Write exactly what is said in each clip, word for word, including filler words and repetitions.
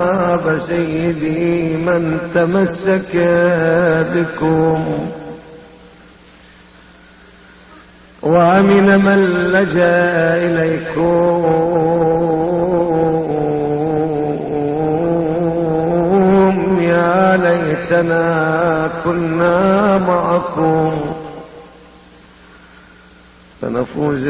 سيدي من تمسك بكم وأمن من لجأ إليكم يا ليتنا كنا معكم فنفوز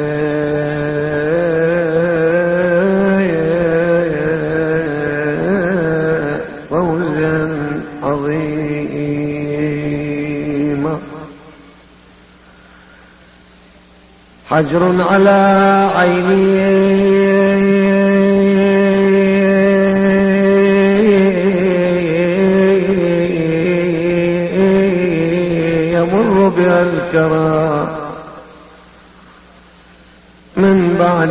فوزا عظيما. حجر على عيني يمر بها الكرى من بعد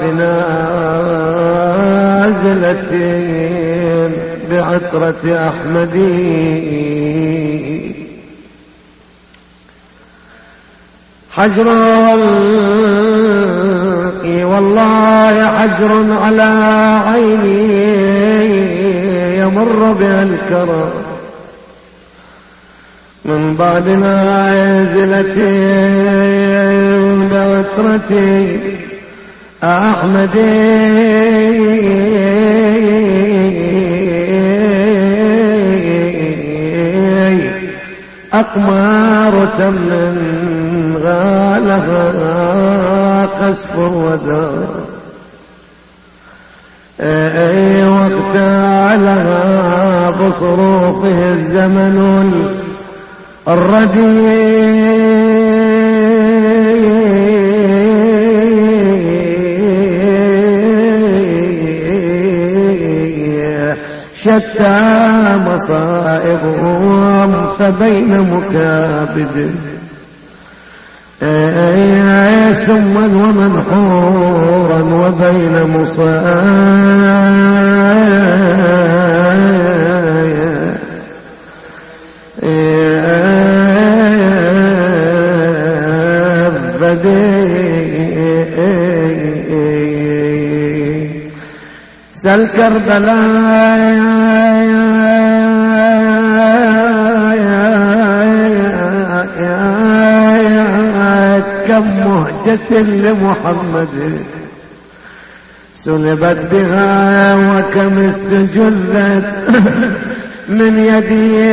نازلة بعطرة أحمدي. حجر والله حجر على عيني يمر بها الكرى من بعد نازلة بعطرة أحمدي. أقمار تمن غالها خسف ودار واغتالها بصروخه الزمن الرديء. شتى مصائبهم فبين مكابد سما ومنحورا وبين مصابد سل كربلاء كم مهجة لمحمد سلبت بها وكم استجلت من يدي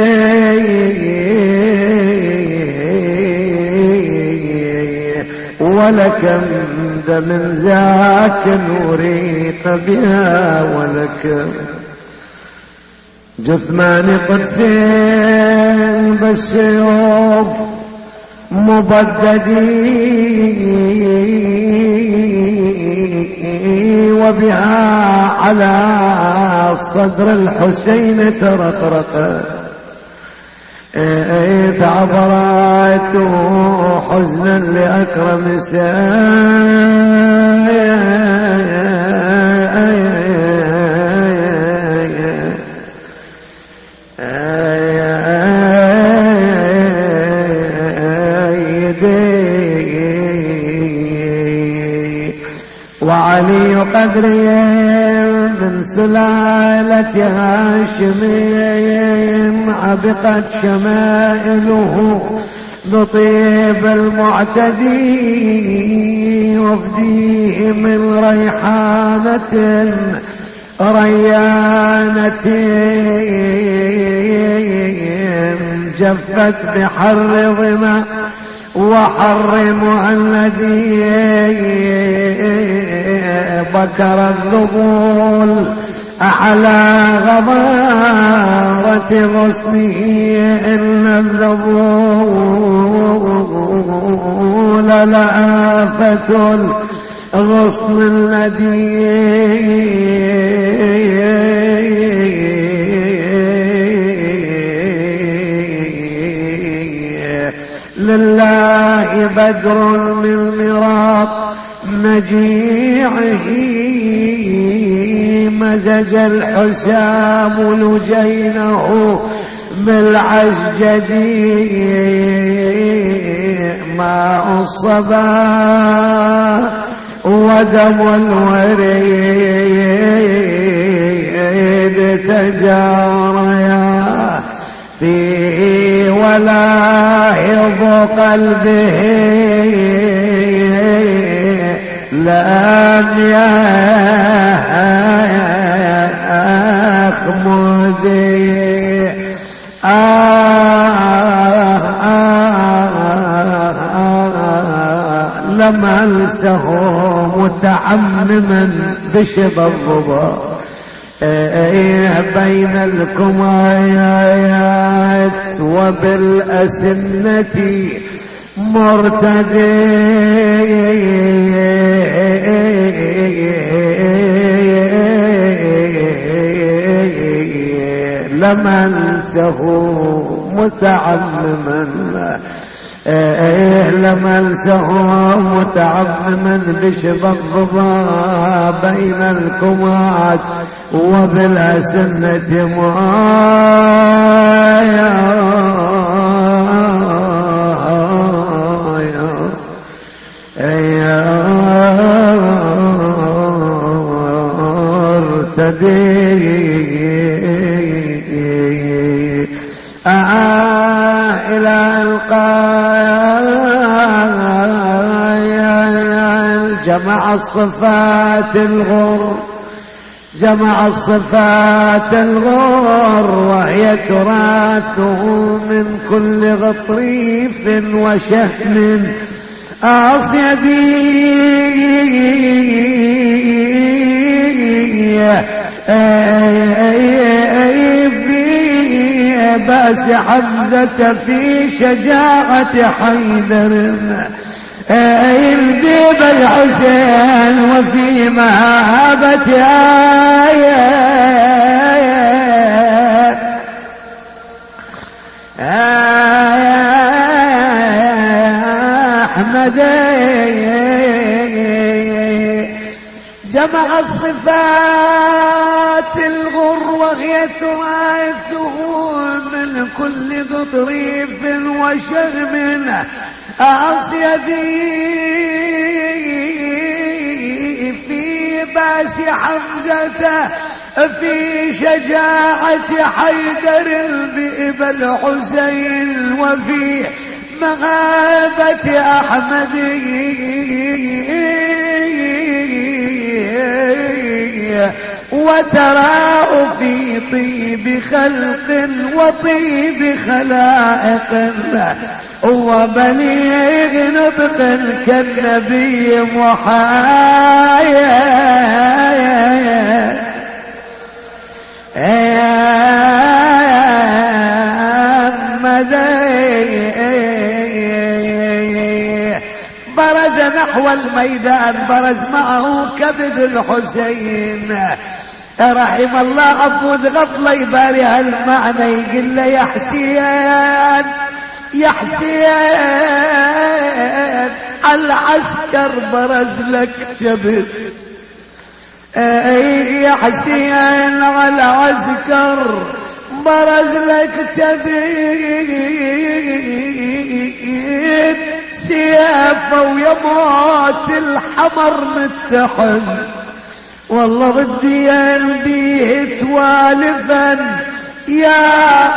ولكم دم ذاك نوريت بها ولكم جثمان قدس بالسيوف مبددي وبها على صدر الحسين ترقرق فعبرت حزنا لأكرم وعلي قدري من سلالة هاشم عبقت شمائله بطيب المعتدي وفديه من ريحانة ريانة جفت بحر ظما وحر مهندي بكر الذبول على غبارة غصنه إن الذبول لآفة الغصن الذي لله بدر من مراق مجيعه مزج الحسام لجينه بالعجج ماء الصبا ودم الوريد الجارية في ولاهض قلبه لم يخمد لم أنسه متعمما بشب الضبا بين الكمايات وبالأسنة مرتدي لم أنسه متعمما لم أنسه متعمما بشب الضبا بين الكمات وبالأسنة مايا إلى القايا جمع الصفات الغر جمع الصفات الغر وهي تراثه من كل غطريف وشهم أصيدي باس حمزة في شجاعة حيدر البيب الحسين وفي مهابة آية أحمد جمع الصفات الغر وهي تراثه من كل ضريف وشغم أصيدي في باس حمزة في شجاعة حيدر بئب الحسين وفي مغابة أحمد وتراه في طيب خلق وطيب خلائق وبليغ نطق كالنبي محايا برز نحو الميدان برز معه كبد الحسين رحم الله عبود غفله يباري هالمعنى يقول له يا حسين يا حسين العسكر برز لك كبد يا حسين على العسكر برز لك كبد سيافه ويموت الحمر متحد والله بدي انبيه توالفا يا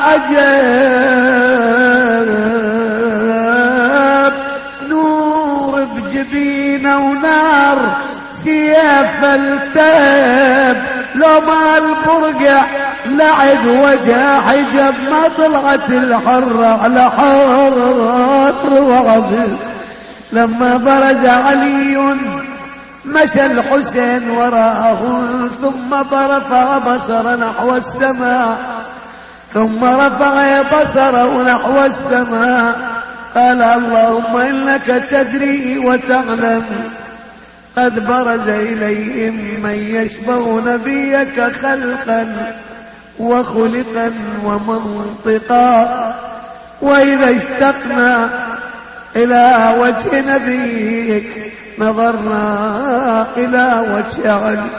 عجب نور بجبينه ونار سياف التاب لو ما البرقع لعد وجه حجب ما طلعت الحرة على حر وعبد لما برز علي مشى الحسين وراءه ثم رفع بصر نحو السماء ثم رفع بصره نحو السماء قال اللهم إنك تدري وتعلم قد برز إليهم من يشبه نبيك خلقا وخلقا ومنطقا وإذا اشتقنا إلى وجه نبيك نظرنا إلى وجه علي.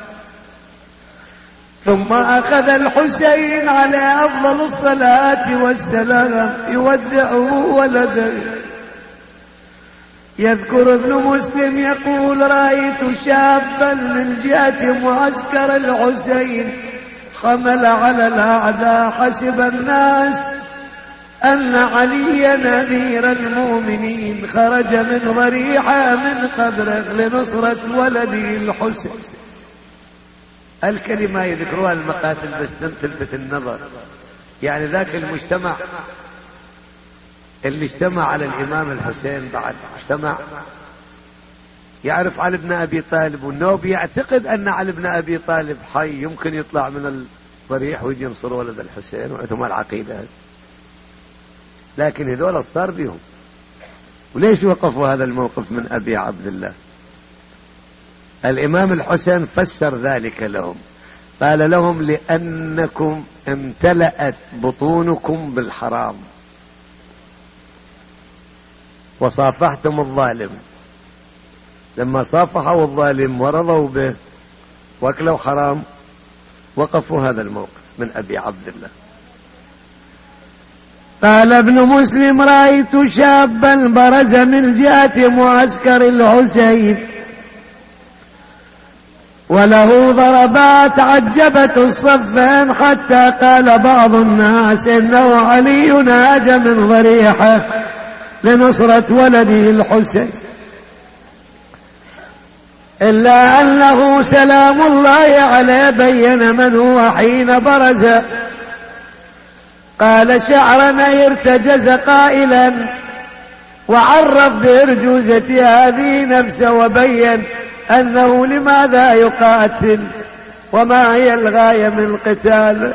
ثم أخذ الحسين على أفضل الصلاة والسلام يودعه ولده. يذكر ابن مسلم يقول رأيت شابا من جهة معسكر الحسين حمل على الأعداء. حسب الناس أن عليا أمير المؤمنين خرج من ضريحة من قبره لنصرة ولده الحسين. الكلمة يذكروها المقاتل بس تلفت النظر. يعني ذاك المجتمع اللي اجتمع على الإمام الحسين بعد اجتمع يعرف علي بن أبي طالب، والنوب يعتقد أن علي بن أبي طالب حي يمكن يطلع من الضريح ويجي ينصر ولد الحسين، وعندهم العقيدة. لكن هذول صار بهم. وليش وقفوا هذا الموقف من أبي عبد الله؟ الإمام الحسين فسر ذلك لهم، قال لهم لأنكم امتلأت بطونكم بالحرام وصافحتم الظالم. لما صافحوا الظالم ورضوا به واكلوا حرام وقفوا هذا الموقف من أبي عبد الله. قال ابن مسلم: رأيت شابا برز من جهة معسكر الحسين وله ضربات عجبت الصفين، حتى قال بعض الناس إنه علي ناج من ضريحه لنصرة ولده الحسين، إلا أنه سلام الله عليه بين من هو حين برز. قال: شعرنا ارتجز قائلا وعرف بإرجوزة هذه نفسه وبين أنه لماذا يقاتل وما هي الغاية من القتال.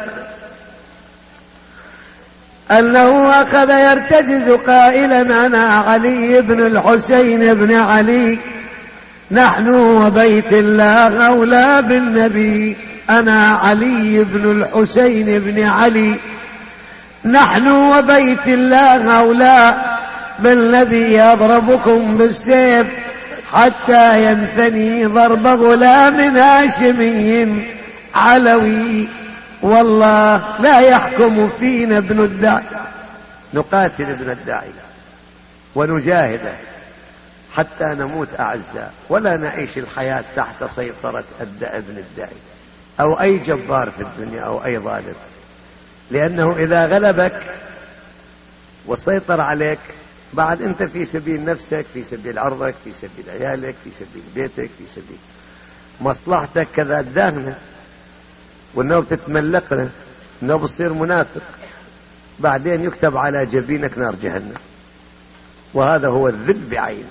أنه أخذ يرتجز قائلا: أنا علي بن الحسين بن علي، نحن وبيت الله أولى بالنبي. أنا علي بن الحسين بن علي، نحن وبيت الله أولى بالنبي. يضربكم بالسيف حتى ينثني ضرب غلام هاشمي علوي، والله لا يحكم فينا ابن الداعي. نقاتل ابن الداعي ونجاهده حتى نموت أعزاء، ولا نعيش الحياة تحت سيطرة ابن الداعي أو أي جبار في الدنيا أو أي ظالم، لأنه إذا غلبك وسيطر عليك بعد أنت في سبيل نفسك، في سبيل عرضك، في سبيل عيالك، في سبيل بيتك، في سبيل مصلحتك كذا داهنة، والنوب تتملقنا، النوب تصير منافق، بعدين يكتب على جبينك نار جهنم، وهذا هو الذل بعينه.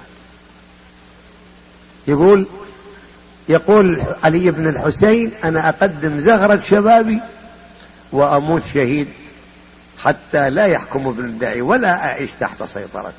يقول يقول علي بن الحسين: أنا أقدم زهرة شبابي وأموت شهيد حتى لا يحكم ابن الداعي ولا أعيش تحت سيطرته.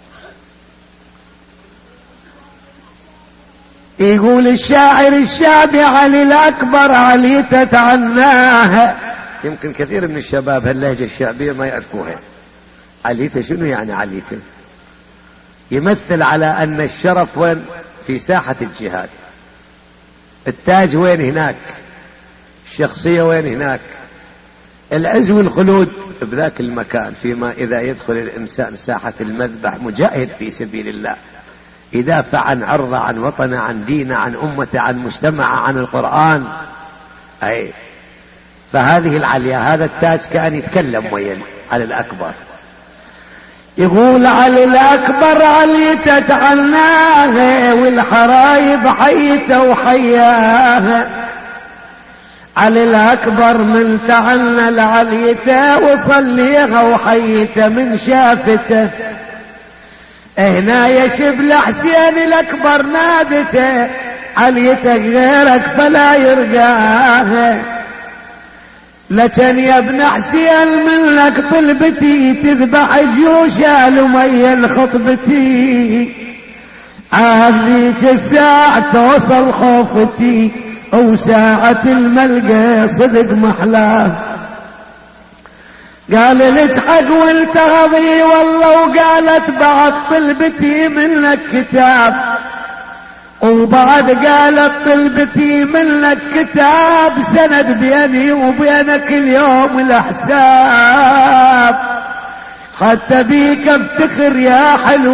يقول الشاعر الشعبي: علي الأكبر علي تتعناه. يمكن كثير من الشباب هاللهجة الشعبية ما يعرفوها. عليته شنو يعني عليته؟ يمثل على أن الشرف وين؟ في ساحة الجهاد. التاج وين؟ هناك. الشخصية وين؟ هناك. العز والخلود بذاك المكان، فيما إذا يدخل الإنسان ساحة المذبح مجاهد في سبيل الله، يدافع عن عرضه، عن وطنه، عن دينه، عن أمته، عن مجتمعه، عن القرآن. أي فهذه العليا، هذا التاج كان يتكلم وين على الأكبر. يقول: علي الأكبر علي تتعناه، والحرايب حيته وحياه. علي الأكبر من تعنى العليته وصليها وحيته من شافته. هنا يشب حسين الأكبر نادته، عليته غيرك فلا يرجاه. لكن يا ابن حسين منك طلبتي، تذبح جيوش لمي الخطبتي. هذيك الساعة توصل خوفتي، وساعة الملقى صدق محلاه. قال لك حق والتغضي والله، وقالت بعد طلبتي منك كتاب، وبعد قالت طلبتي منك كتاب، سند بيني وبينك اليوم الحساب. حتى بيك افتخر يا حلو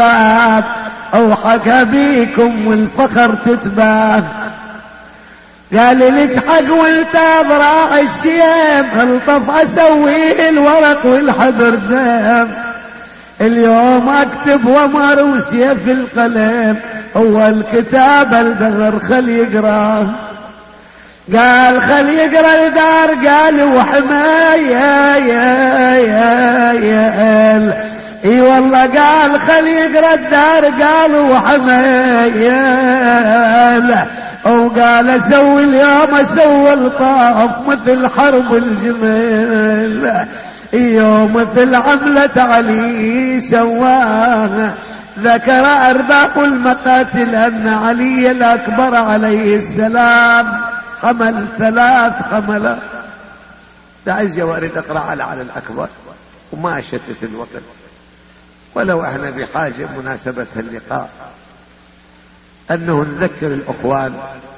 الشباب، او حكى بيكم والفخر تتباه. قال الحق وانت ذراع السيف الطف اسوي الورق والحبر دم اليوم اكتب ومر وسيف القلم هو الكتاب الدهر خل يقراه قال خل يقرا الدار قال وحماية يا يا يا اي والله قال خل يقرا الدار قال وحماية وقال اسوي اليوم اسوي الطاف مثل حرب الجمل يوم مثل عملة علي سواها ذكر أرباب المقاتل أن علي الأكبر عليه السلام حمل ثلاث حملات. تعز يا وارد اقرأ على على الأكبر وما أشتت الوقت ولو احنا بحاجة مناسبة اللقاء أنه نذكر الأخوان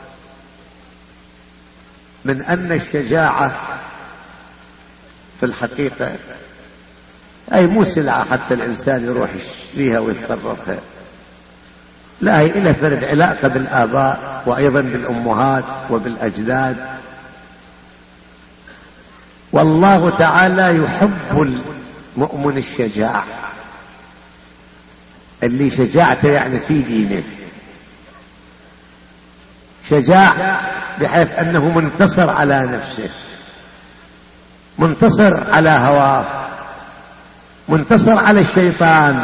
من أن الشجاعة في الحقيقة أي مو سلعة حتى الإنسان يروح يشتريها ويتصرفها، لا هي إلى فرد علاقة بالآباء وأيضا بالأمهات وبالأجداد. والله تعالى يحب المؤمن الشجاع اللي شجاعته يعني في دينه، شجاع بحيث أنه منتصر على نفسه، منتصر على هواه، منتصر على الشيطان،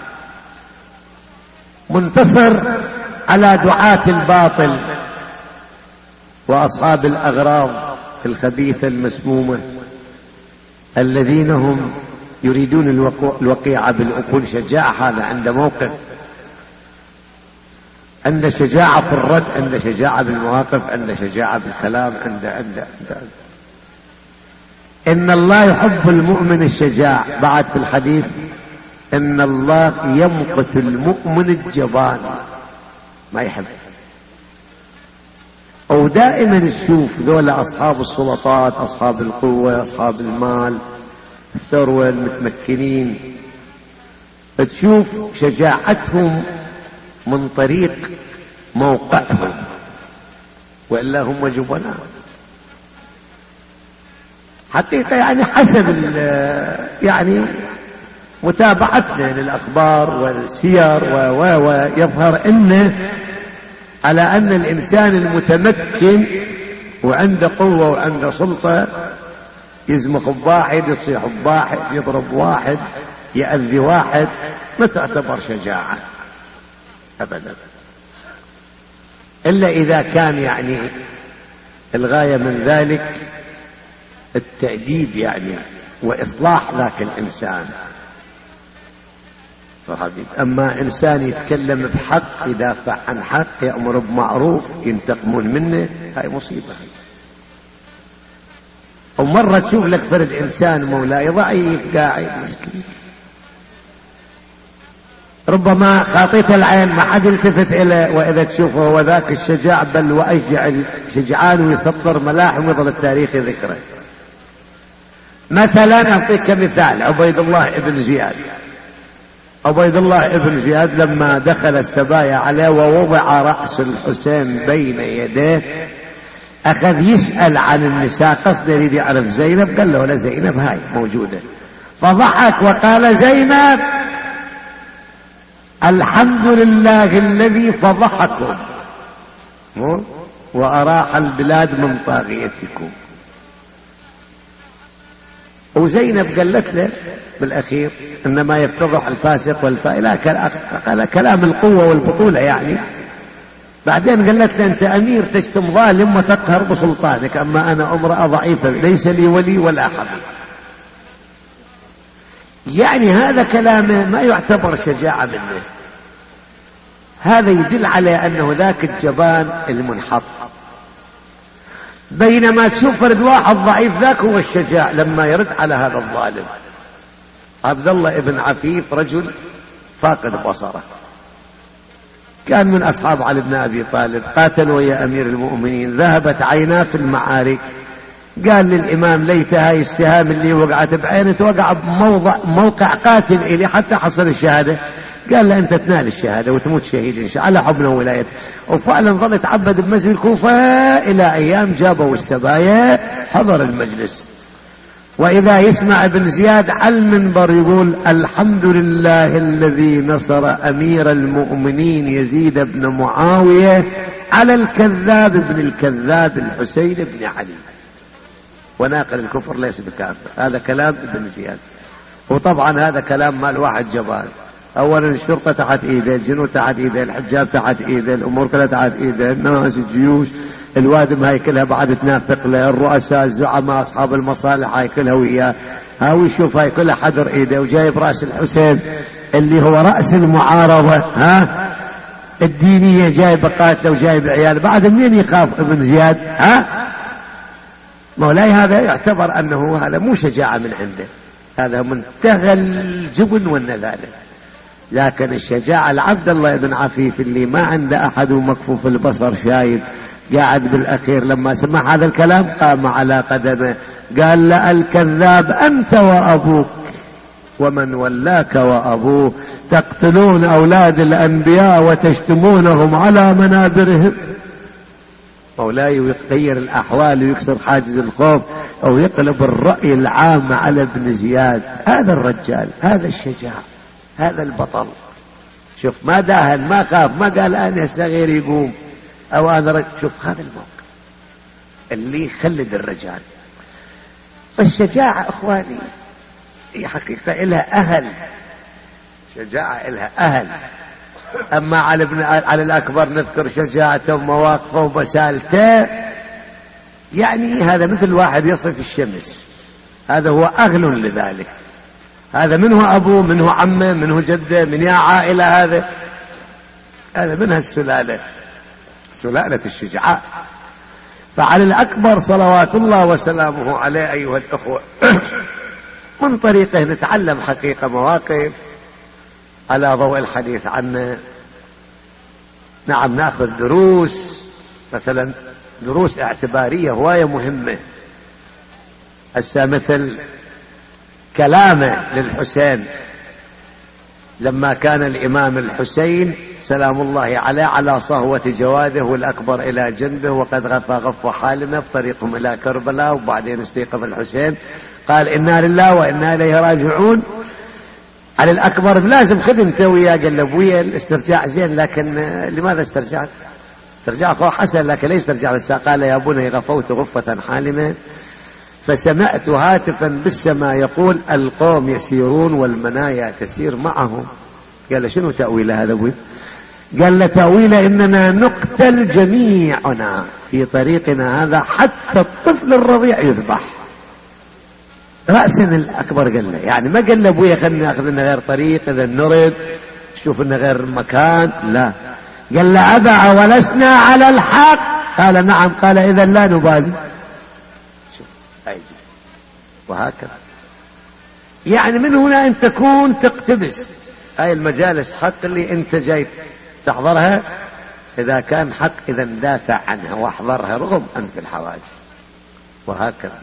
منتصر على دعاة الباطل وأصحاب الأغراض الخبيثة المسمومة الذين هم يريدون الوقيعة بالعقول. شجاع هذا عنده موقف، عنده شجاعة في الرد، عنده شجاعة بالمواقف، عنده شجاعة بالكلام، عنده عنده عنده إن الله يحب المؤمن الشجاع. بعد في الحديث إن الله يمقت المؤمن الجبان ما يحب. ودائما تشوف ذولا أصحاب السلطات، أصحاب القوة، أصحاب المال، الثروة، المتمكنين، تشوف شجاعتهم من طريق موقعهم، وإلا هم جبناء حقيقة. يعني حسب يعني متابعتنا للأخبار والسير و ويظهر إنه على أن الإنسان المتمكن وعنده قوة وعنده سلطة يزمخ بواحد، يصيح بواحد، يضرب واحد، يأذي واحد، ما تعتبر شجاعة أبدا، إلا إذا كان يعني الغاية من ذلك التأديب يعني وإصلاح ذاك الإنسان. أما إنسان يتكلم بحق، يدافع عن حق، يأمر بمعروف، ينتقمون منه، هاي مصيبة. ومرة تشوف لك فرد إنسان مولاي ضعيف قاعد مسكين، ربما خاطيته العين ما حد يلتفت إليه، وإذا تشوفه هو ذاك الشجاع بل وأشجع الشجعان ويسطر ملاحم ويظل التاريخ ذكره. مثلا أعطيك مثال عبيد الله ابن زياد. عبيد الله ابن زياد لما دخل السبايا عليه ووضع رأس الحسين بين يديه أخذ يسأل عن النساء، قصد يريد يعرف زينب، قال له لا زينب هاي موجودة، فضحك وقال زينب الحمد لله الذي فضحكم وأراح البلاد من طاغيتكم. وزينب قالت له بالأخير إنما يفتضح الفاسق والفائلة، قال كلام القوة والبطولة يعني. بعدين قالت له أنت أمير تشتم ظالم وتقهر بسلطانك، أما أنا امرأة ضعيفة ليس لي ولي ولا حبيب. يعني هذا كلامه ما يعتبر شجاعة منه، هذا يدل على أنه ذاك الجبان المنحط. بينما تشوف فرد واحد ضعيف ذاك هو الشجاع لما يرد على هذا الظالم. عبد الله ابن عفيف رجل فاقد بصره، كان من أصحاب علي بن أبي طالب، قاتل ويا أمير المؤمنين، ذهبت عيناه في المعارك، قال للإمام ليت هاي السهام اللي وقعت بعينه توقع بموضع موقع قاتل إلي حتى حصل الشهادة. قال له أنت تنال الشهادة وتموت شهيد إن شاء الله، على حبنا وولايته. وفعلا ظل يتعبد بمسجد الكوفة إلى أيام جابوا السبايا حضر المجلس. وإذا يسمع ابن زياد على المنبر يقول الحمد لله الذي نصر أمير المؤمنين يزيد بن معاوية على الكذاب ابن الكذاب الحسين بن علي، وناقل الكفر ليس بكافر. هذا كلام ابن زياد. وطبعا هذا كلام مال واحد جبار. اولا الشرطة تحت ايده، الجنود تحت ايده، الحجاب تحت ايده، الامور كلها تحت ايده، الناس، الجيوش، الوادم هاي كلها بعد تنافق له، الرؤساء، الزعماء، اصحاب المصالح هاي كلها وياه، هاوي يشوف هاي كلها حدر ايده، وجايب راس الحسين اللي هو راس المعارضة ها الدينية، جايب قاتله وجايب عياله، بعد منين يخاف ابن زياد؟ ها مولاي هذا يعتبر انه هذا مو شجاعة من عنده، هذا منتهى الجبن والنذالة. لكن الشجاعة لعبد الله بن عفيف اللي ما عنده احد ومكفوف البصر شايب، قاعد بالاخير لما سمع هذا الكلام قام على قدمه قال له الكذاب انت وابوك ومن ولاك وابوه، تقتلون اولاد الانبياء وتشتمونهم على منابرهم. مولاي ويغير الاحوال ويكسر حاجز الخوف او يقلب الرأي العام على ابن زياد. هذا الرجال، هذا الشجاع، هذا البطل. شوف ما داهن، ما خاف، ما قال انا صغير يقوم او انا رجل. شوف هذا الموقف اللي يخلد الرجال. الشجاعة اخواني هي حقيقة إلها أهل، شجاعة إلها أهل. أما على ابن على الأكبر نذكر شجاعته ومواقفه وبسالته، يعني هذا مثل واحد يصف الشمس، هذا هو أهل لذلك. هذا منه أبوه، منه عمه، منه جده، من يا عائلة، هذا هذا منها السلالة، سلالة الشجاعة. فعلى الأكبر صلوات الله وسلامه عليه أيها الأخوة من طريقه نتعلم حقيقة مواقف على ضوء الحديث عنه. نعم ناخذ دروس، مثلا دروس اعتبارية هواية مهمة. هسه مثل كلامه للحسين لما كان الإمام الحسين سلام الله عليه على صهوة جواده والأكبر إلى جنبه وقد غفى غف حالمه في طريقهم إلى كربلاء، وبعدين استيقظ الحسين قال إنا لله وإنا إليه راجعون. على الأكبر لازم خدمته وياه، قال له ابويا الاسترجاع زين، لكن لماذا استرجعت؟ استرجاع أخوه حسن، لكن ليش استرجع بس؟ قال يا بني غفوت غفة حالمة فسمعت هاتفا بالسماء يقول القوم يسيرون والمنايا تسير معهم. قال له شنو تأويل هذا ابوي؟ قال له تأويل إننا نقتل جميعنا في طريقنا هذا حتى الطفل الرضيع يذبح. رأسا الأكبر قال له، يعني ما قال له ابويا خلنا ناخذ لنا غير طريق اذا نرد شوف لنا غير مكان، لا قال له أبا ولسنا على الحق؟ قال نعم. قال إذا لا نبالي. شوف أيجي وهكذا. يعني من هنا أن تكون تقتبس هاي المجالس حق اللي أنت جاي تحضرها، إذا كان حق إذا ندافع عنها واحضرها رغم أنف الحواجز وهكذا.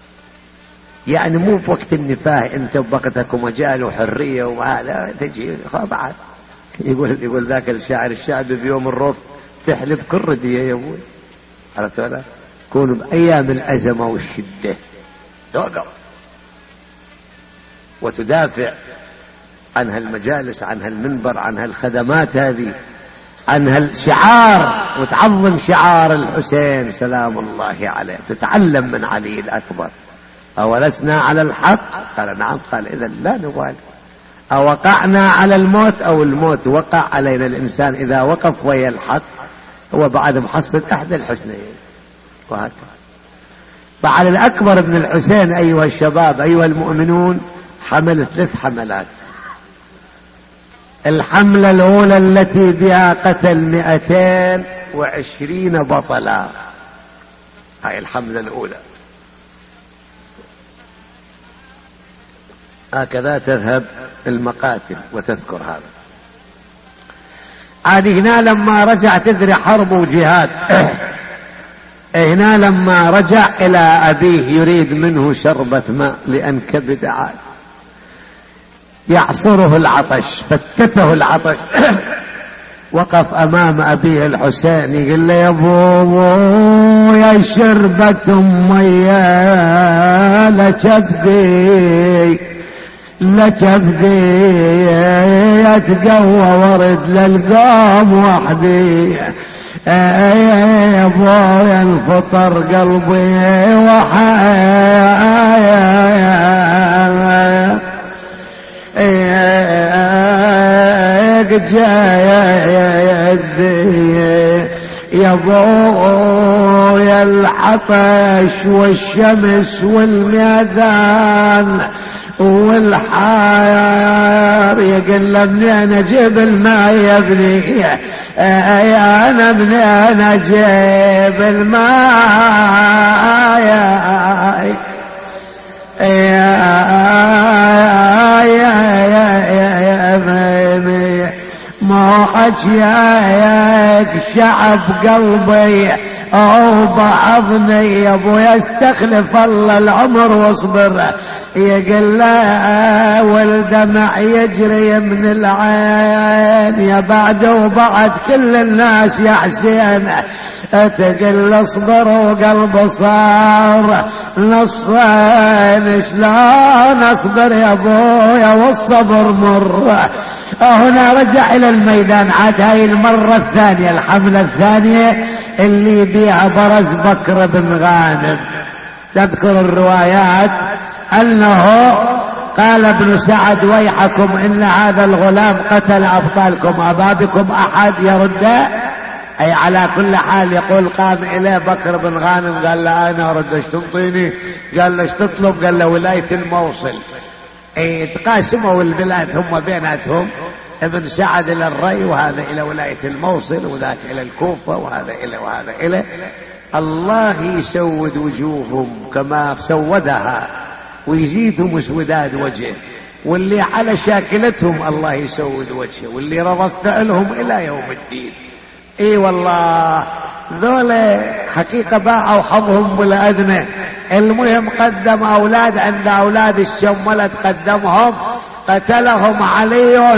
يعني مو في وقت النفاه انت بوقتك ومجال وحريه وهذا تجي بعد يقول يقول ذاك الشاعر الشعب بيوم الرفض تحلب كل رديه يا ابوي. عرفت ولا؟ كونوا بايام الازمه والشده توقف وتدافع عن هالمجالس، عن هالمنبر، عن هالخدمات هذه، عن هالشعار، وتعظم شعار الحسين سلام الله عليه، تتعلم من علي الأكبر. أولسنا على الحق؟ قال نعم. قال إذا لا نبالي. أوقعنا على الموت أو الموت وقع علينا؟ الإنسان إذا وقف ويا الحق هو بعد محصل أحد الحسنين وهكذا. فعلى الأكبر ابن الحسين أيها الشباب أيها المؤمنون حمل ثلاث حملات. الحملة الأولى التي بها قتل مئتين وعشرين بطلا، هاي الحملة الأولى. هكذا تذهب المقاتل وتذكر هذا. عاد هنا لما رجع تدري حرب وجهاد هنا لما رجع إلى أبيه يريد منه شربة ماء لأن كبد عاد. يعصره العطش، فتته العطش. وقف امام ابيه الحسين يقول له يا ابو يا شربة مية لكبدي لكبدي يتقوى ورد للقوم وحدي، يا ابويا الفطر قلبي وحيايا جايدي يا ابويا العطش والشمس والميدان والحار يقول له منين اجيب الماء يا ابني، يا انا منين اجيب الماء يا يا يا يا ابني ما حجيك شعب قلبي او بعضني يا ابو يستخلف الله العمر واصبر، يقول له والدمع يجري من العين يا بعد وبعد كل الناس يا حسين، تقل اصبر وقلبه صار نصين شلون اصبر يا ابويا والصبر مر. هنا رجع الى الميدان عاد هاي المرة الثانية الحملة الثانية اللي بيها برز بكر بن غانم. تذكر الروايات انه قال ابن سعد ويحكم ان هذا الغلام قتل ابطالكم ابابكم احد يرده، اي على كل حال يقول قام اليه بكر بن غانم قال له انا ارد ايش تنطيني، قال له ايش تطلب، قال له ولاية الموصل. اي تقاسموا البلاد هم بيناتهم، ابن سعد الى الري وهذا الى ولاية الموصل وذاك الى الكوفة وهذا الى وهذا الى. الله يسود وجوههم كما سودها ويزيدهم اسوداد وجه، واللي على شاكلتهم الله يسود وجهه، واللي رضى فعلهم الى يوم الدين. اي والله ذولا حقيقة باعوا حظهم بالأدنى. المهم قدم أولاد عند أولاد الشملة قدمهم، قتلهم علي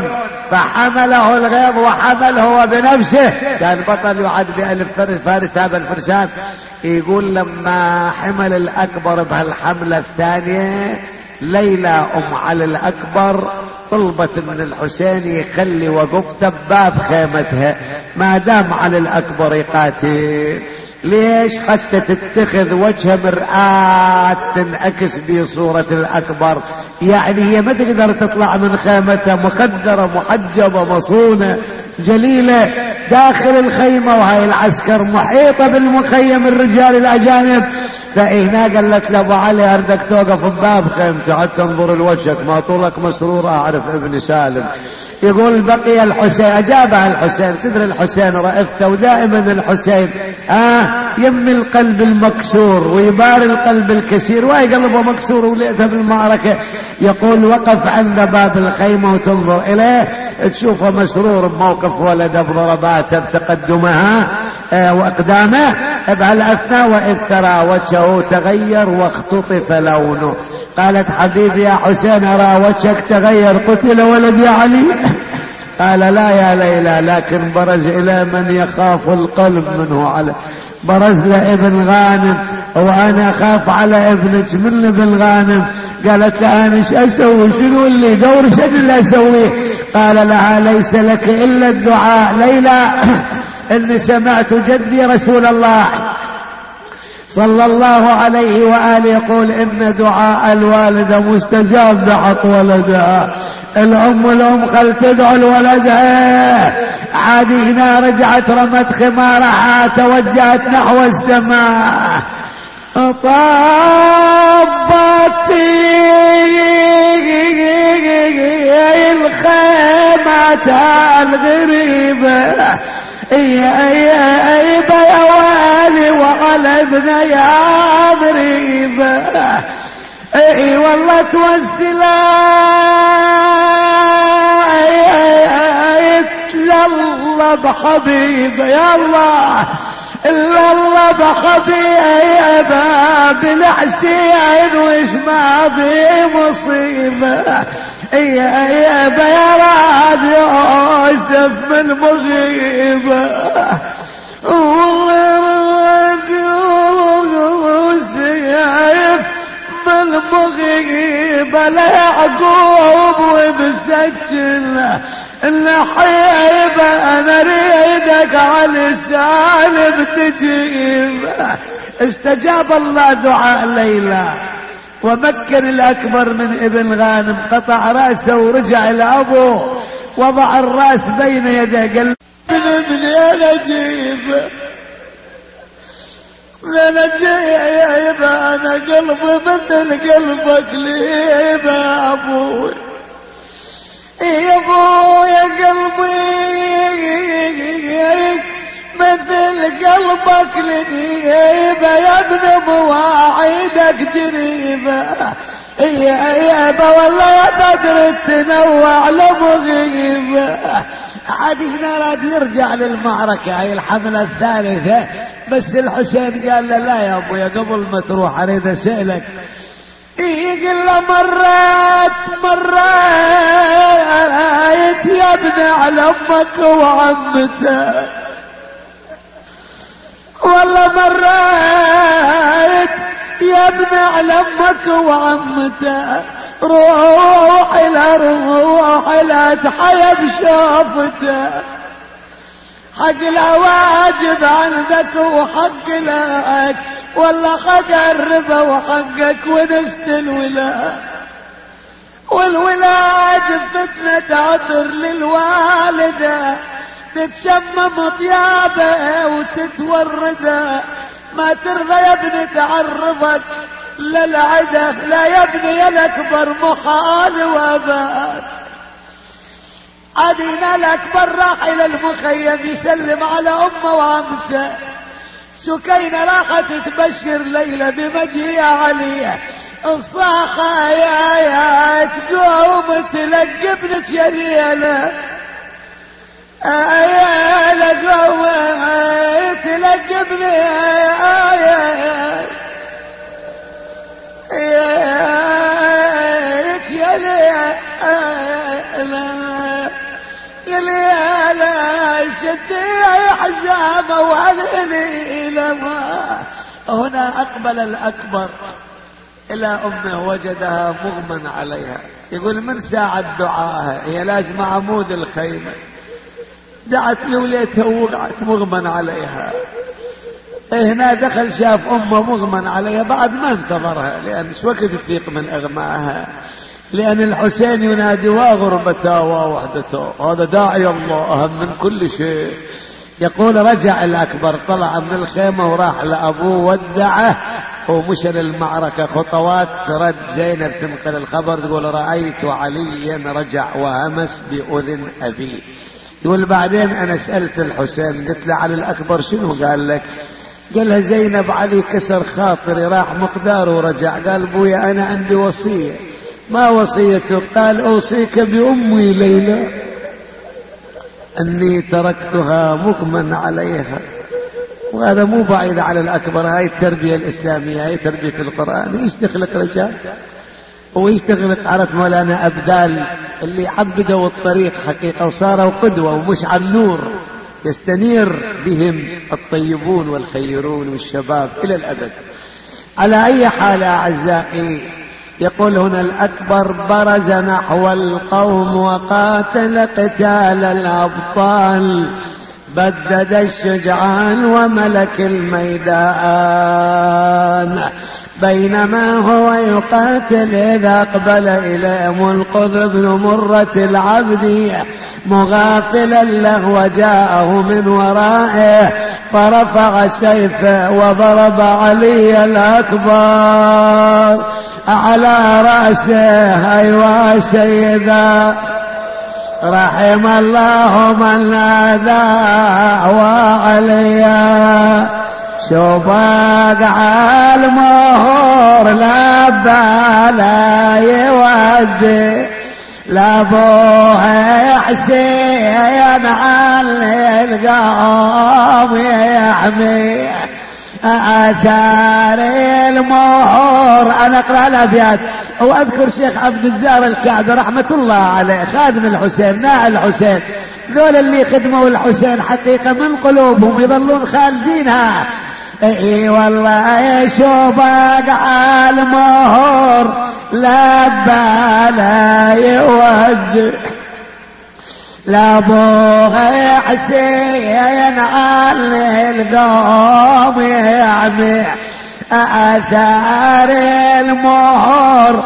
فحمله الغيظ وحمل هو بنفسه، كان بطل يعد بألف فارس, فارس هذا الفرسان. يقول لما حمل الأكبر بهالحملة الثانية ليلى أم علي الأكبر طلبت من الحسين يخلي وقفته بباب خيمتها ما دام علي الأكبر يقاتل. ليش؟ حتى تتخذ وجه مرآة تنعكس بصورة الأكبر، يعني هي ما تقدر تطلع من خيمتها مخدرة محجبة مصونة جليلة داخل الخيمة، وهاي العسكر محيطة بالمخيم الرجال الأجانب. فهنا قالت له ابو علي اردك توقف بباب خيمتي حتى انظر لوجهك ما طولك مسرور اعرف ابن سالم. يقول بقي الحسين، اجابها الحسين، تدري الحسين رأفته ودائما الحسين آه يم القلب المكسور ويباري القلب الكسير، وهي قلبه مكسور ولقيته بالمعركة. يقول وقف عند باب الخيمة وتنظر اليه تشوفه مسرور بموقف ولده بضرباته بتقدمها آه واقدامه بهالاثناء، واذ ترى وجهه تغير واختطف لونه. قالت حبيبي يا حسين ارى وجهك تغير قتل ولدي علي؟ قال لا يا ليلى، لكن برز الى من يخاف القلب منه على برز لابن غانم وانا اخاف على ابنك من ابن غانم. قالت لها انا ايش اسوي، شنو اللي دور شنو اللي اسويه؟ قال لها ليس لك الا الدعاء ليلى، اني سمعت جدي رسول الله صلى الله عليه وآله يقول إن دعاء الوالدة مستجاب بحق ولدها. الأم الأم خل تدعو لولدها. عادي هنا رجعت رمت خمارها توجهت نحو السماء، طابت الخيمة الغريبة يا يا ايبا يا والي وعلى ابن يا غريبة. اي والله توسلا الا الله بحبيبه يا الله الا الله بحبيبه بالحسين وش ما بي مصيبه. يا يا بيراد يوسف من مغيبة والله يوسف من مغيبة ليعقوب وبسجل الحيبة انا اريدك على السالب تجيب. استجاب الله دعاء ليلى ومكن الاكبر من ابن غانم، قطع راسه ورجع لابوه، وضع الراس بين يديه قال من ابني انا جيب انا جيب انا قلبي مثل قلبك ليب يا ابوي يا ابويا قلبي مثل قلبك لنيبة يا ابن مواعيدك جريبة يا يابا والله يا بدر تنوع لمغيبة. عاد هنا راد يرجع للمعركة هاي الحملة الثالثة، بس الحسين قال له لا يا ابويا قبل ما تروح اريد اسألك. يقول له مرات مرات يا ابن على امك وعمتك، والله مرات يا ابن على امك وعمتك، روح لا روح لا تحيب شوفتك، حق لا واجب عندك وحق لك، والله حق الربا وحقك ونست الولاد، والولاد فتنة عطر للوالدة تتشمم طيابه وتتورده، ما ترضى يا ابني تعرضك للعده، لا يا ابني الاكبر محال واباد. عدينا الاكبر راح الى المخيم يسلم على امه وعمته، سكينه راحت تبشر ليلى بمجيء عليا، الصاخه يا يا تقوم تلقبنك يا ليلى يا لقوم تلقبني يا يا يا لا شتي حزامه وعلي لما. هنا اقبل الاكبر الى امه وجدها مغمى عليها، يقول من ساعة دعاها هي لازم عمود الخيمة، دعت لوليتها ووقعت مغمى عليها. هنا دخل شاف امه مغمى عليها بعد ما انتظرها، لان ايش وقت تفيق من اغمائها، لان الحسين ينادي وغربته ووحدته، هذا داعي الله اهم من كل شيء. يقول رجع الاكبر طلع من الخيمه وراح لابوه ودعه ومشى للمعركه خطوات، ترد زينب تنقل الخبر تقول رايت عليا رجع وهمس باذن ابيه. يقول بعدين انا سالت الحسين قلت له علي الاكبر شنو قال لك؟ قالها زينب علي كسر خاطري راح مقداره ورجع. قال بويا انا عندي وصيه. ما وصيته؟ قال اوصيك بامي ليلى اني تركتها مغمى عليها. وهذا مو بعيد على الاكبر، هاي التربيه الاسلاميه، هاي تربيه القران. ايش دخلك رجال وايش دخلك عرف مولانا ابدال اللي عبدوا الطريق حقيقه وصاروا قدوه ومش على النور، يستنير بهم الطيبون والخيرون والشباب الى الابد. على اي حال اعزائي، يقول هنا الاكبر برز نحو القوم وقاتل قتال الابطال، بدد الشجعان وملك الميدان، بينما هو يقاتل إذا أقبل إليهم القذ بن مرة العبد مغافلا له وجاءه من ورائه فرفع سيفه وضرب علي الأكبر على رأسه. أيوا سيدا رحم الله من نادى وعليا شباق على المهور لا بالا يودي لابوه حسين على القوم يحمي آثار المهور. أنا أقرأ الأبيات وأذكر شيخ عبد الزار الكعبي رحمة الله عليه خادم الحسين ناء الحسين، ذول اللي خدموا الحسين حقيقة من قلوبهم يظلون خالدينها. اي والله شوفك على المهور لا بالا يودي لابوغ حسين على القوم يعمي آثار المهور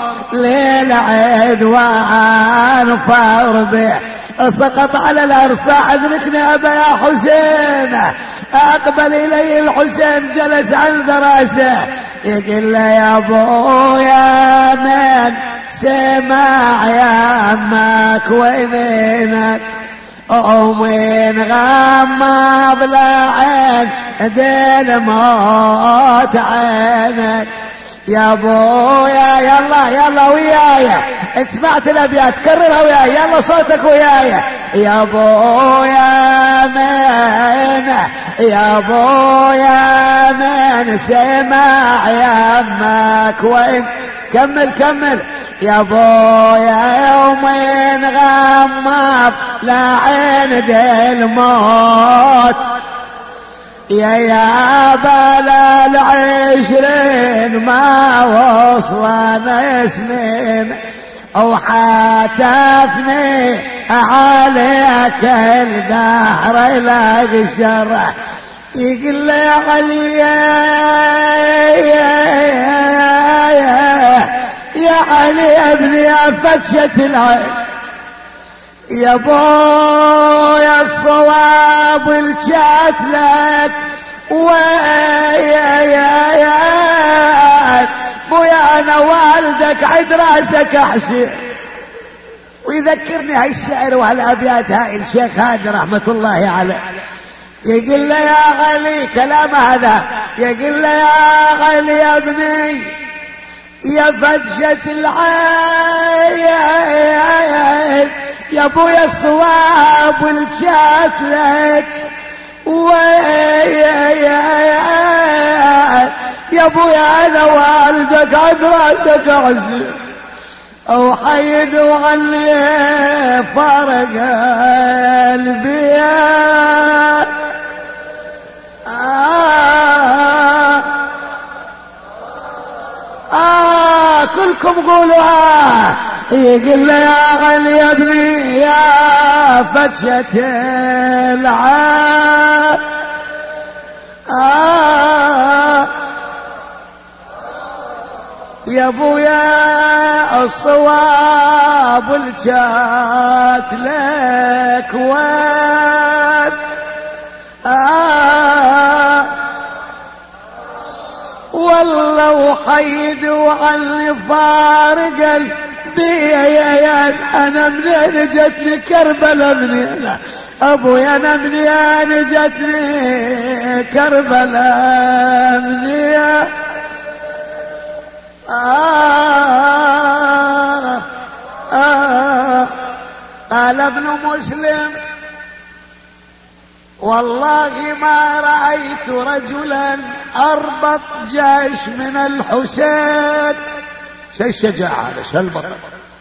للعدوان فرض سقط على الأرصاع. أدركني أبا يا حسين، أقبل إلي الحسين جلس عند راسه يقول له يا أبويا من سمع يا أمك وينك ومن غمض لعين دين موت عينك يا ابويا. يلا يلا وياي، انت سمعت الابيات كررها وياي، يلا صوتك وياي. يا ابويا من يا ابويا من سمع يا امك وين كمل كمل يا ابويا يومين غمض لعين دي الموت يا يا بلا العشرين ما وصلنا سنين او حاتفني عليك الدهر لا غشر يقول لي يا علي يا علي يا ابني يا فتشة العين يا بويا الصواب الجات لك ويا يا يا بويا انا والدك عد راسك احسن. ويذكرني هالشعر وهالابيات هاي الشيخ هادي رحمة الله عليه يقول له يا علي كلام هذا يقول له يا علي يا ابني يا فتشة العين يا ابويا الصواب والجات لك ويا يا يا ابويا انا والدك عد راسك اعزل او حيد وعني فرق قلبي آه آه كلكم قولوا آه يقول لي يا علي يا ابني يا فتشة العين آه يا ابويا الصواب الجات لك وين آه والله وحيد وعلي فارق البي انا منين جتني كربلاء منين ابويا انا منين جتني كربلاء منين آه آه قال ابن مسلم والله ما رأيت رجلا أربط جيش من الحسين. شي الشجاعة هذا شو البطل.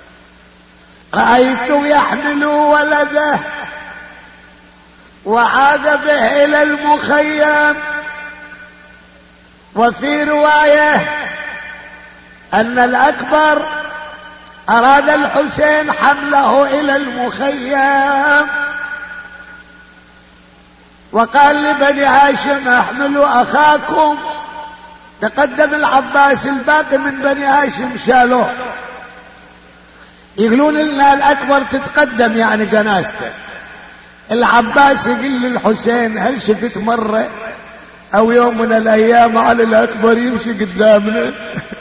رأيته يحمل ولده وعاد به إلى المخيم. وفي رواية أن الأكبر أراد الحسين حمله إلى المخيم وقال لبني هاشم احملوا اخاكم. تقدم العباس الباقي من بني هاشم شالوه. يقولون لنا الاكبر تتقدم يعني جنازته. العباس يقول للحسين هل شفت مرة او يوم من الايام على الاكبر يمشي قدامنا؟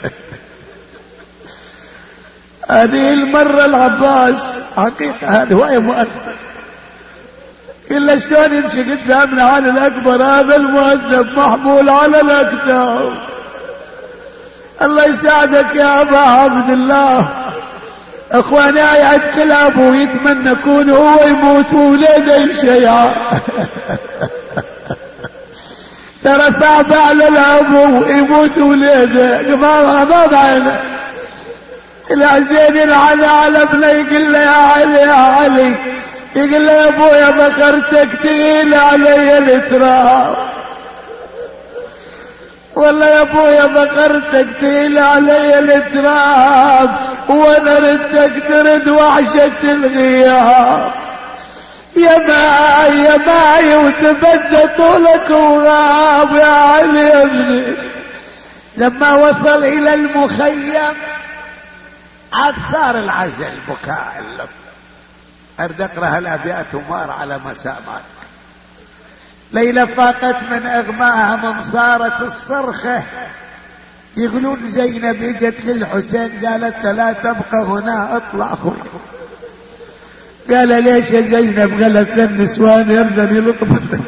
هذه المرة العباس حقيقة هذا هو مؤثر إلا شلون يمشي قدامنا على الأكبر. هذا المؤدب محمول على الأكتاف. الله يساعدك يا أبا عبد الله. أخواني يعد كلاب ويتمنى يكون هو يموت وولده يشيع. ترى صعب على الابو يموت وليده ما بعينه. الحسين ينعلى على ابنه يقول له يا علي يا علي، يقول له يا ابويا بخرتك تقيل علي التراب، والله يا ابويا بخرتك تقيل علي التراب، وانا ردك ترد وحشة الغياب. يا ماي يا ماي وتبدى طولك وغاب يا علي يا ابني. لما وصل الى المخيم عاد صار العزل بكاء اللب. ارد اقرا الابيات ومار على مسامعك. ليلة فاقت من اغماها من صارت الصرخة، يقولون زينب اجت للحسين قالت لا تبقى هنا اطلع اخوي. قال ليش يا زينب؟ قالت للنسوان يرضن يلطفن.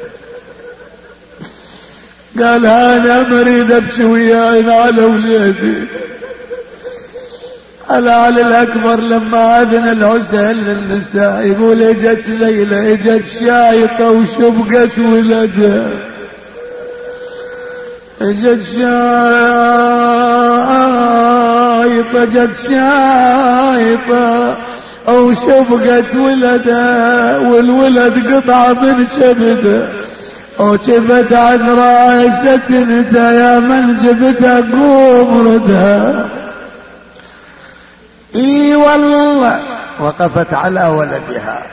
قال انا مريد ابكي وياي على ولادي. على علي الاكبر لما اذن الحسين للنساء يقول اجت ليلى اجت شايطه وشبقت ولدها، اجت شايطه اجت شايطه او شبقت ولدها، والولد قطعه من شبده او شبت عن راسه انت يا من جبتها قوم ردها. اي والله وقفت على ولدها.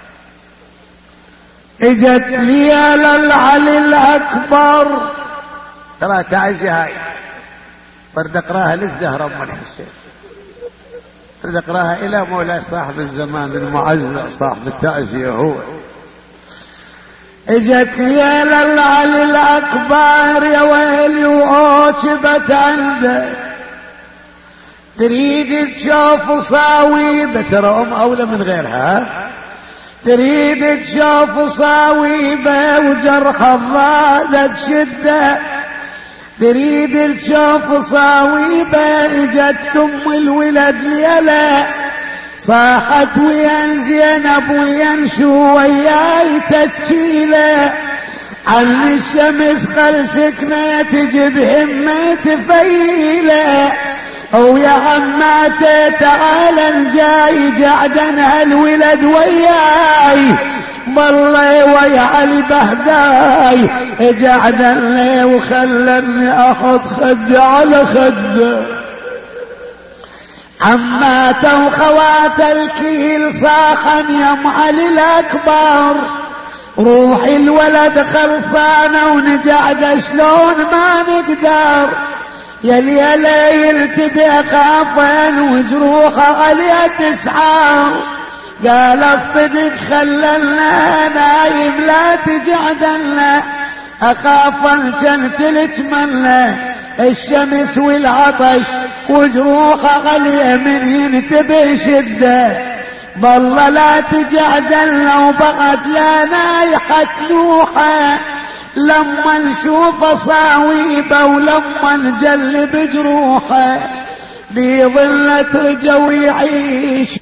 اجت لي للعلي الاكبر. ترى تعزي هاي برد اقراها للزهرة ام الحسين، برد اقراها الى مولاي صاحب الزمان المعزز صاحب التعزية هو. اجت لي للعلي الاكبر يا ويلي واوجبت عنده، تريد تشوف صاويبه. ترى ام اولى من غيرها. تريد تشوف صاويبه وجرح الضالة شده، تريد تشوف صاويبه. اجت ام الولد ليلا صاحت وين زينب وين شو وياي تتشيله، عن الشمس خل سكنه تجد همه تفيله. او يا عماتي تعال جاي جعدن هالولد وياي، والله ويا علي بهداي جعدن لي وخلني احط خد على خده. عماته وخوات الكيل صاحن يا ام علي الاكبر، روحي الولد خلصانه ونجعد شلون ما نقدر. يا ليلة يلتدي خافن وجروحه عليه تسعى، قال الصدق خللنا نايم لا تجعدلنا، اخافن كنت لتمنى الشمس والعطش وجروحه عليه من ينتبه شده. والله لا تجعدلنا وبقت لا نايحة نوحه، لما نشوف صاويبه ولما نجلب جروحه بظلة رجو يعيش،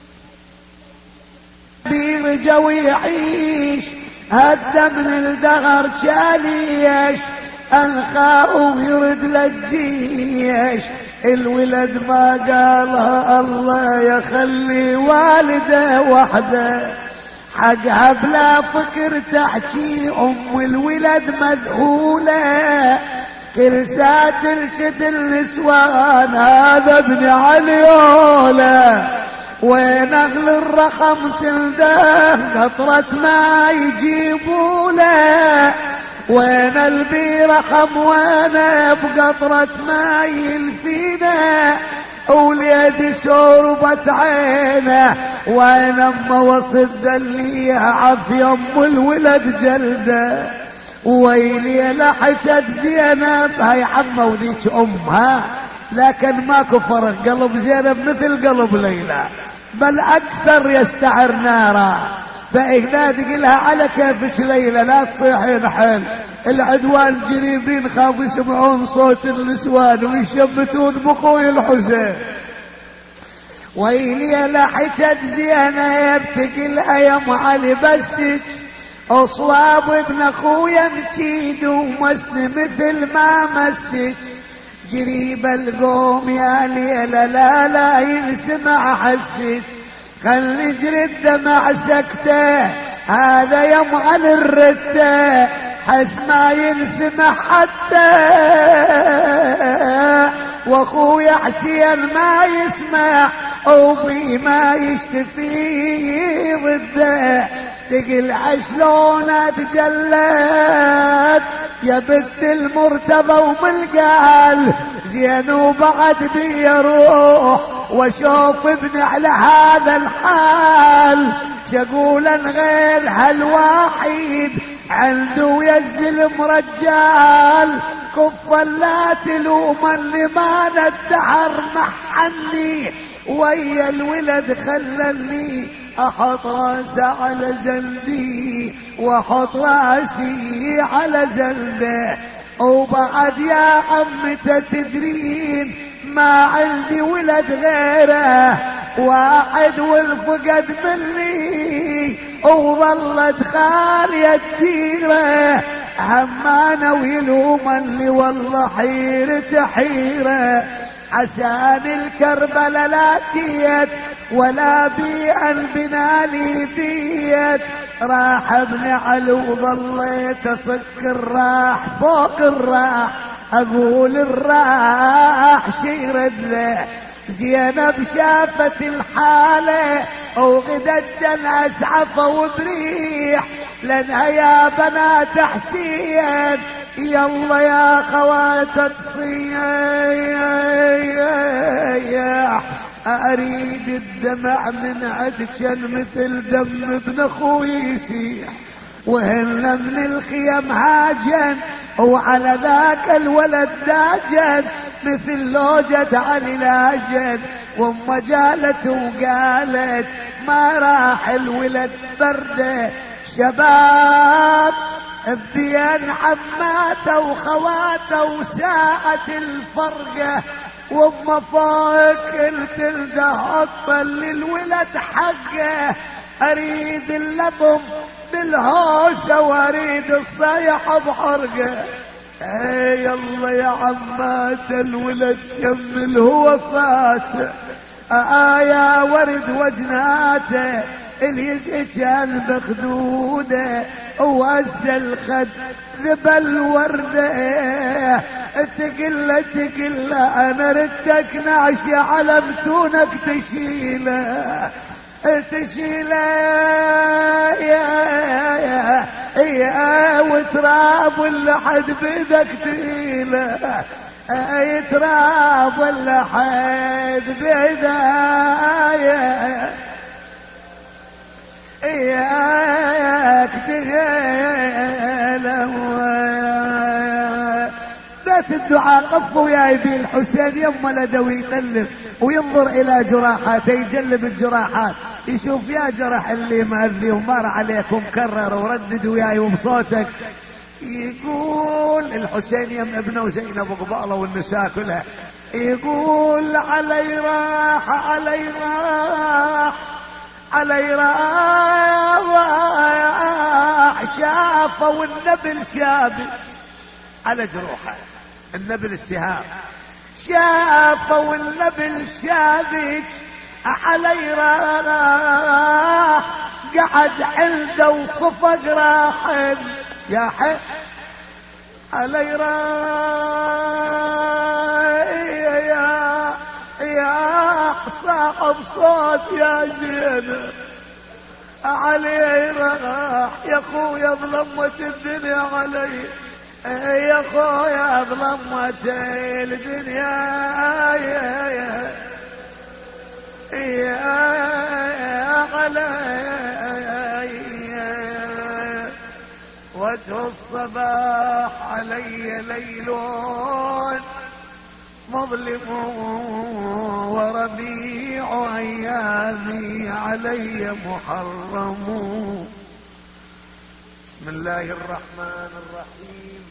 برجو يعيش. هدى من الدهر شاليش انخاء ويرد للجيش. الولد ما قالها الله يخلي والده وحده، حقها بلا فكر تحكي ام الولد مذهولة. كرسا ترشد النسوان هذا ابن عليولة، وين اغل الرقم تلده قطرة ما يجيبوله، وين البي رقم وانا بقطرة ما يلفينا، وليدي شوربت عينه وين اما وصل دليها عافية ام الولد جلده. ويلي لحجت زينب هاي عمه وذيك امها، لكن ماكو فرق، قلب زينب مثل قلب ليلى بل اكثر يستعر نارا. فإهنا تقلها على كيفش ليلى لا تصيحين حيل، العدوان جريبين خاف يسمعون صوت النسوان ويشبتون بخوي الحسين. ويلي لحجت زينب تقلها يا ام علي بسك اصواب ابن اخويا مجيد ومسن مثل ما مسج جريب القوم يا ليلة لا لا ينسمع حسج خل يجري الدمع سكته هذا يوم على الردة حس ما ينسمع حتى واخويا حسين ما يسمع وفي ما يشتفي ضده تقل عشلونة تجلد يا بنت المرتضى وملقال زين وبعد بي روح واشوف ابني على هذا الحال شقولا غير هالواحد عنده يزل مرجال كفا لا تلومني ما الدهر محني ويا الولد خلني احط راسه على زلدي واحط راسي على زلده وبعد يا عمته تدرين ما عندي ولد غيره واحد والفقد مني وظلت خالية الديرة همانة ويلومني والله حيرة حيرة عسان الكربلة لا جيت ولا بيئا بنالي بيت راح ابن علي وظليت اصك الراح فوق الراح اقول الراح شيرد له زينب شافت الحالة وغدت جن اسعفة وبريح لانها يا بنات حسين يلا يا خوات تصيح اريد الدمع من عدشن مثل دم ابن اخوي يسيح وهن من الخيم هاجن وعلى ذاك الولد داجن مثل لوجة علي لاجن وام جالت وقالت ما راح الولد برده شباب بدين عماته وخواته وساعة الفرقة وما فوق التلده اطل للولد حقه اريد اللطم بالهوسة واريد الصيحة بحرقه اي يلا يا عمات الولد شمل هو فاته آيا ورد وجناته اليسجل بخدوده وهز الخد ذبل ورده تقل تقل انا ردك نعشة على متونك تشيله تشيله يا يا يا وتراب اللحد بيدك تقيله يتراب اللحد بيدك اياك تهيله بيت الدعاء قفوا يا ابي الحسين يما لدوي يقلب وينظر الى جراحاته يجلب الجراحات يشوف يا جرح اللي مأذي ومر عليك ومكرر وردد وياي وبصوتك يقول الحسين يم ابنه وزينب وقباله والنساء كلها يقول علي راح علي راح علي راح شافوا النبل شابك على جروحه النبل السهام شافوا النبل شابك علي راح قعد عنده وصفق راحل يا حي علي راح يا يا صاحب صوت يا زينب علي راح يا اخويا ظلمت الدنيا علي يا اخويا ظلمت الدنيا يا يا يا علي وجه الصباح علي ليلون مظلم وربيع ايامي علي محرم. بسم الله الرحمن الرحيم.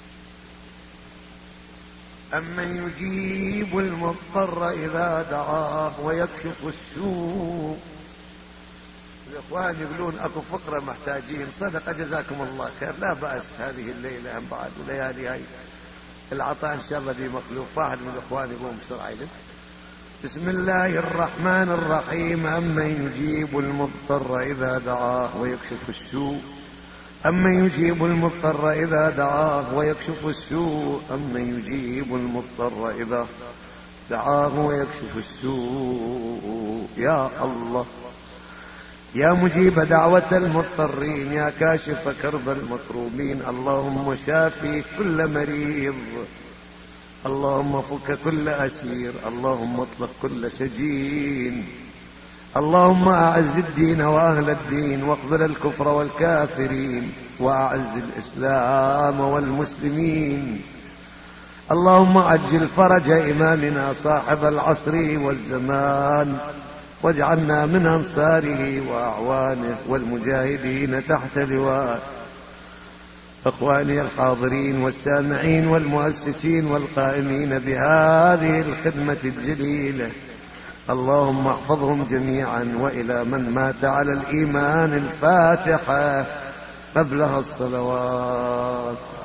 أمن يجيب المضطر إذا دعاه ويكشف السوء الإخوان يقولون أكو فقرة محتاجين صدقة، جزاكم الله خير، لا بأس. هذه الليلة هم بعد وليالي هاي العطاء إن شاء الله دي مخلوف. واحد من الإخوان يقوم بسرعة يلف. بسم الله الرحمن الرحيم. أمن يجيب المضطر إذا دعاه ويكشف السوء أمن يجيب المضطر إذا دعاه ويكشف السوء أمن يجيب المضطر إذا دعاه ويكشف السوء. يا الله يا مجيب دعوة المضطرين، يا كاشف كرب المكروبين، اللهم شافي كل مريض، اللهم فك كل أسير، اللهم اطلق كل سجين، اللهم أعز الدين وأهل الدين واقبل الكفر والكافرين وأعز الإسلام والمسلمين. اللهم عجل فرج إمامنا صاحب العصر والزمان، واجعلنا من أنصاره وأعوانه والمجاهدين تحت لواء. إخواني الحاضرين والسامعين والمؤسسين والقائمين بهذه الخدمة الجليلة، اللهم احفظهم جميعا، وإلى من مات على الإيمان الفاتحة مبلغ الصلوات.